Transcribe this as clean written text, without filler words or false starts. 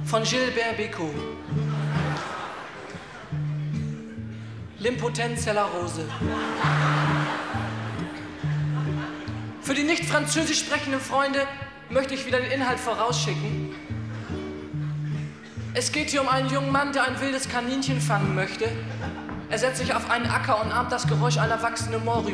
von Gilbert Bécaud. L'Impotenz la Rose. Für die nicht französisch sprechenden Freunde möchte ich wieder den Inhalt vorausschicken. Es geht hier um einen jungen Mann, der ein wildes Kaninchen fangen möchte. Er setzt sich auf einen Acker und ahmt das Geräusch einer wachsenden Mohrrübe